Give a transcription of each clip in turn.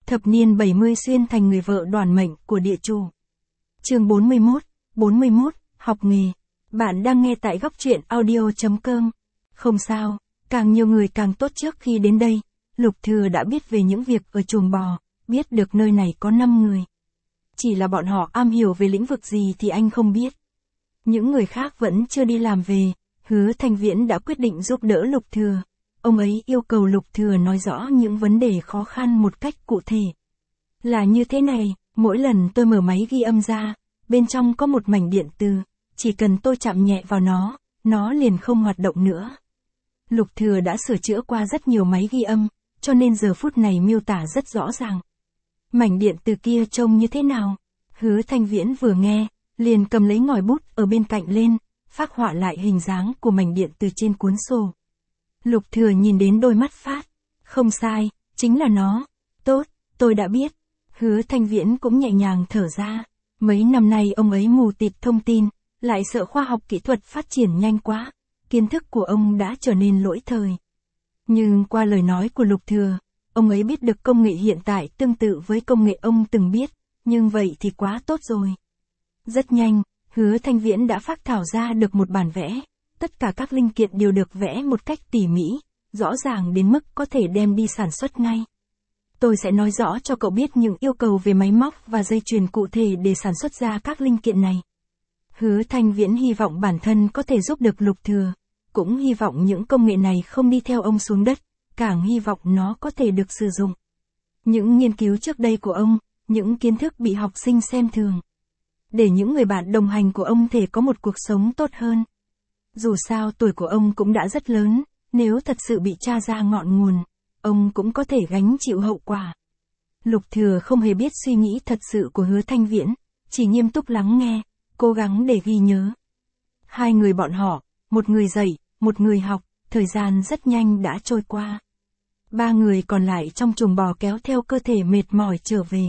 Thập niên 70 xuyên thành người vợ đoản mệnh của địa chủ. Chương 41, học nghề. Bạn đang nghe tại góc truyện audio.com. Không sao, càng nhiều người càng tốt. Trước khi đến đây, Lục Thừa đã biết về những việc ở chuồng bò, biết được nơi này có 5 người. Chỉ là bọn họ am hiểu về lĩnh vực gì thì anh không biết. Những người khác vẫn chưa đi làm về, Hứa Thanh Viễn đã quyết định giúp đỡ Lục Thừa. Ông ấy yêu cầu Lục Thừa nói rõ những vấn đề khó khăn một cách cụ thể. Là như thế này, mỗi lần tôi mở máy ghi âm ra, bên trong có một mảnh điện từ, chỉ cần tôi chạm nhẹ vào nó liền không hoạt động nữa. Lục Thừa đã sửa chữa qua rất nhiều máy ghi âm, cho nên giờ phút này miêu tả rất rõ ràng. Mảnh điện từ kia trông như thế nào? Hứa Thanh Viễn vừa nghe, liền cầm lấy ngòi bút ở bên cạnh lên, phác họa lại hình dáng của mảnh điện từ trên cuốn sổ. Lục Thừa nhìn đến đôi mắt phát. Không sai, chính là nó. Tốt, tôi đã biết. Hứa Thanh Viễn cũng nhẹ nhàng thở ra. Mấy năm nay ông ấy mù tịt thông tin, lại sợ khoa học kỹ thuật phát triển nhanh quá. Kiến thức của ông đã trở nên lỗi thời. Nhưng qua lời nói của Lục Thừa, ông ấy biết được công nghệ hiện tại tương tự với công nghệ ông từng biết, nhưng vậy thì quá tốt rồi. Rất nhanh, Hứa Thanh Viễn đã phác thảo ra được một bản vẽ. Tất cả các linh kiện đều được vẽ một cách tỉ mỉ, rõ ràng đến mức có thể đem đi sản xuất ngay. Tôi sẽ nói rõ cho cậu biết những yêu cầu về máy móc và dây chuyền cụ thể để sản xuất ra các linh kiện này. Hứa Thanh Viễn hy vọng bản thân có thể giúp được Lục Thừa, cũng hy vọng những công nghệ này không đi theo ông xuống đất, càng hy vọng nó có thể được sử dụng. Những nghiên cứu trước đây của ông, những kiến thức bị học sinh xem thường. Để những người bạn đồng hành của ông thể có một cuộc sống tốt hơn. Dù sao tuổi của ông cũng đã rất lớn, nếu thật sự bị tra ra ngọn nguồn, ông cũng có thể gánh chịu hậu quả. Lục Thừa không hề biết suy nghĩ thật sự của Hứa Thanh Viễn, chỉ nghiêm túc lắng nghe, cố gắng để ghi nhớ. Hai người bọn họ, một người dạy, một người học, thời gian rất nhanh đã trôi qua. Ba người còn lại trong chuồng bò kéo theo cơ thể mệt mỏi trở về.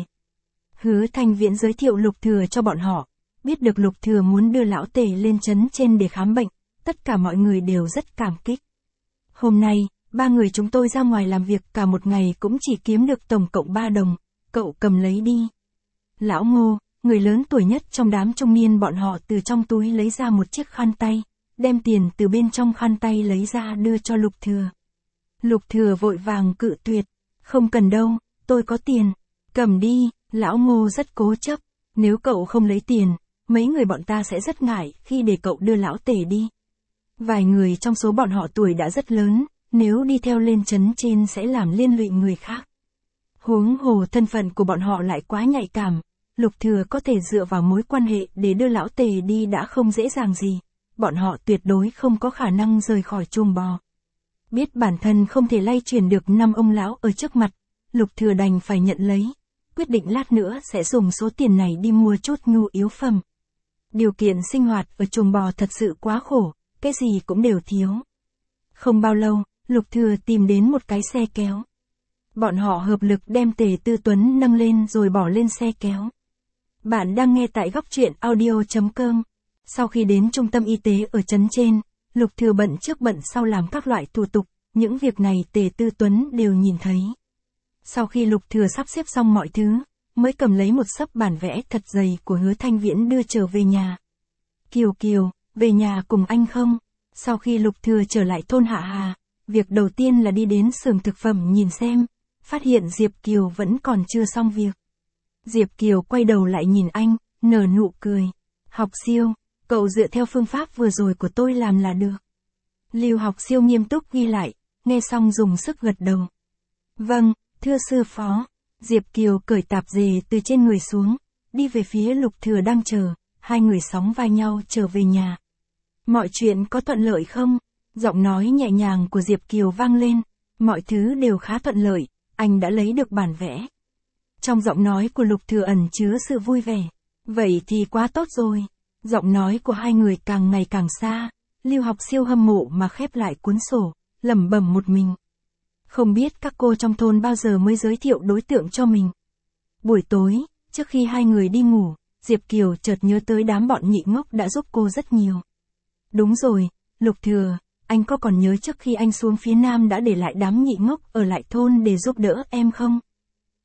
Hứa Thanh Viễn giới thiệu Lục Thừa cho bọn họ, biết được Lục Thừa muốn đưa lão Tề lên trấn trên để khám bệnh. Tất cả mọi người đều rất cảm kích. Hôm nay, ba người chúng tôi ra ngoài làm việc cả một ngày cũng chỉ kiếm được tổng cộng 3 đồng, cậu cầm lấy đi. Lão Ngô, người lớn tuổi nhất trong đám trung niên bọn họ từ trong túi lấy ra một chiếc khăn tay, đem tiền từ bên trong khăn tay lấy ra đưa cho Lục Thừa. Lục Thừa vội vàng cự tuyệt, không cần đâu, tôi có tiền, cầm đi, Lão Ngô rất cố chấp, nếu cậu không lấy tiền, mấy người bọn ta sẽ rất ngại khi để cậu đưa lão Tề đi. Vài người trong số bọn họ tuổi đã rất lớn, nếu đi theo lên trấn trên sẽ làm liên lụy người khác. Huống hồ thân phận của bọn họ lại quá nhạy cảm, Lục Thừa có thể dựa vào mối quan hệ để đưa lão Tề đi đã không dễ dàng gì, bọn họ tuyệt đối không có khả năng rời khỏi chuồng bò. Biết bản thân không thể lay chuyển được 5 ông lão ở trước mặt, Lục Thừa đành phải nhận lấy, quyết định lát nữa sẽ dùng số tiền này đi mua chút nhu yếu phẩm. Điều kiện sinh hoạt ở chuồng bò thật sự quá khổ. Cái gì cũng đều thiếu. Không bao lâu, Lục Thừa tìm đến một cái xe kéo. Bọn họ hợp lực đem Tề Tư Tuấn nâng lên rồi bỏ lên xe kéo. Bạn đang nghe tại góc truyện audio.com. Sau khi đến trung tâm y tế ở trấn trên, Lục Thừa bận trước bận sau làm các loại thủ tục, những việc này Tề Tư Tuấn đều nhìn thấy. Sau khi Lục Thừa sắp xếp xong mọi thứ, mới cầm lấy một xấp bản vẽ thật dày của Hứa Thanh Viễn đưa trở về nhà. Kiều Kiều, về nhà cùng anh không? Sau khi Lục Thừa trở lại thôn Hạ Hà, việc đầu tiên là đi đến xưởng thực phẩm nhìn xem, phát hiện Diệp Kiều vẫn còn chưa xong việc. Diệp Kiều quay đầu lại nhìn anh, nở nụ cười. Học Siêu, cậu dựa theo phương pháp vừa rồi của tôi làm là được. Lưu Học Siêu nghiêm túc ghi lại, nghe xong dùng sức gật đầu. Vâng, thưa sư phó. Diệp Kiều cởi tạp dề từ trên người xuống, đi về phía Lục Thừa đang chờ, hai người sóng vai nhau trở về nhà. Mọi chuyện có thuận lợi không? Giọng nói nhẹ nhàng của Diệp Kiều vang lên. Mọi thứ đều khá thuận lợi, anh đã lấy được bản vẽ. Trong giọng nói của Lục Thừa ẩn chứa sự vui vẻ. Vậy thì quá tốt rồi. Giọng nói của hai người càng ngày càng xa. Lưu Học Siêu hâm mộ mà khép lại cuốn sổ, lẩm bẩm một mình. Không biết các cô trong thôn bao giờ mới giới thiệu đối tượng cho mình. Buổi tối, trước khi hai người đi ngủ, Diệp Kiều chợt nhớ tới đám bọn nhị ngốc đã giúp cô rất nhiều. Đúng rồi, Lục Thừa, anh có còn nhớ trước khi anh xuống phía Nam đã để lại đám nhị ngốc ở lại thôn để giúp đỡ em không?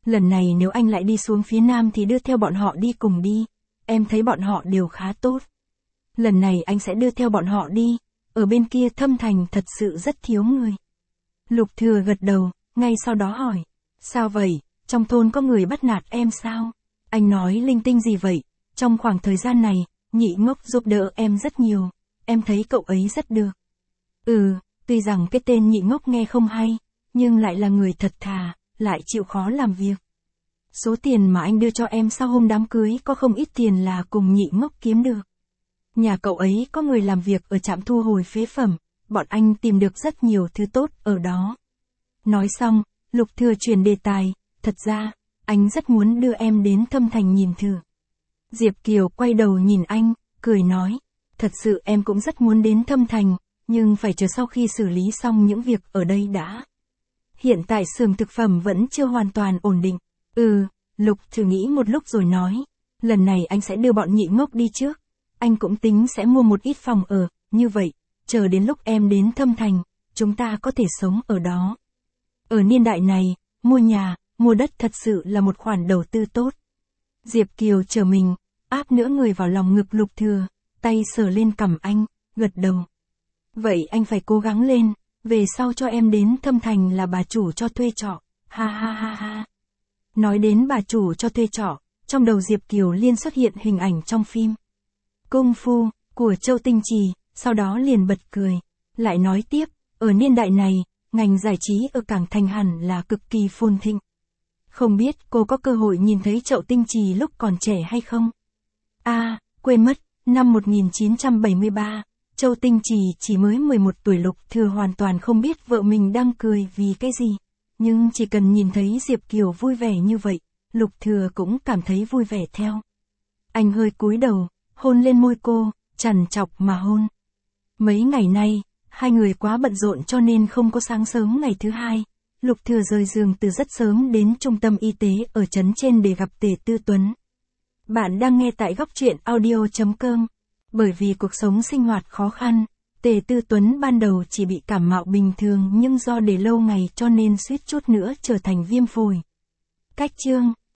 Lần này nếu anh lại đi xuống phía Nam thì đưa theo bọn họ đi cùng đi, em thấy bọn họ đều khá tốt. Lần này anh sẽ đưa theo bọn họ đi, ở bên kia Thâm Thành thật sự rất thiếu người. Lục Thừa gật đầu, ngay sau đó hỏi, sao vậy, trong thôn có người bắt nạt em sao? Anh nói linh tinh gì vậy, trong khoảng thời gian này, Nhị Ngốc giúp đỡ em rất nhiều, em thấy cậu ấy rất được. Tuy rằng cái tên Nhị Ngốc nghe không hay, nhưng lại là người thật thà, lại chịu khó làm việc. Số tiền mà anh đưa cho em sau hôm đám cưới có không ít tiền là cùng Nhị Ngốc kiếm được. Nhà cậu ấy có người làm việc ở trạm thu hồi phế phẩm, bọn anh tìm được rất nhiều thứ tốt ở đó. Nói xong, Lục Thừa chuyển đề tài, thật ra, anh rất muốn đưa em đến Thâm Thành nhìn thử. Diệp Kiều quay đầu nhìn anh, cười nói, thật sự em cũng rất muốn đến Thâm Thành, nhưng phải chờ sau khi xử lý xong những việc ở đây đã. Hiện tại xưởng thực phẩm vẫn chưa hoàn toàn ổn định. Lục Thừa nghĩ một lúc rồi nói, lần này anh sẽ đưa bọn Nhị Ngốc đi trước. Anh cũng tính sẽ mua một ít phòng ở, như vậy, chờ đến lúc em đến Thâm Thành, chúng ta có thể sống ở đó. Ở niên đại này, mua nhà, mua đất thật sự là một khoản đầu tư tốt. Diệp Kiều chờ mình, áp nửa người vào lòng ngực Lục Thừa, tay sờ lên cằm anh, gật đầu. Vậy anh phải cố gắng lên, về sau cho em đến Thâm Thành là bà chủ cho thuê trọ, ha ha ha ha. Nói đến bà chủ cho thuê trọ, trong đầu Diệp Kiều liên xuất hiện hình ảnh trong phim Công Phu, của Châu Tinh Trì, sau đó liền bật cười. Lại nói tiếp, ở niên đại này, ngành giải trí ở Cảng Thành hẳn là cực kỳ phồn thịnh. Không biết cô có cơ hội nhìn thấy Châu Tinh Trì lúc còn trẻ hay không? Quên mất, năm 1973, Châu Tinh Trì chỉ mới 11 tuổi. Lục Thừa hoàn toàn không biết vợ mình đang cười vì cái gì. Nhưng chỉ cần nhìn thấy Diệp Kiều vui vẻ như vậy, Lục Thừa cũng cảm thấy vui vẻ theo. Anh hơi cúi đầu, hôn lên môi cô, trằn trọc mà hôn. Mấy ngày nay, hai người quá bận rộn cho nên không có sáng sớm ngày thứ hai. Lục Thừa rời giường từ rất sớm đến trung tâm y tế ở trấn trên để gặp Tề Tư Tuấn. Bạn đang nghe tại góc truyện audio.com. Bởi vì cuộc sống sinh hoạt khó khăn, Tề Tư Tuấn ban đầu chỉ bị cảm mạo bình thường nhưng do để lâu ngày cho nên suýt chút nữa trở thành viêm phổi. Cách chương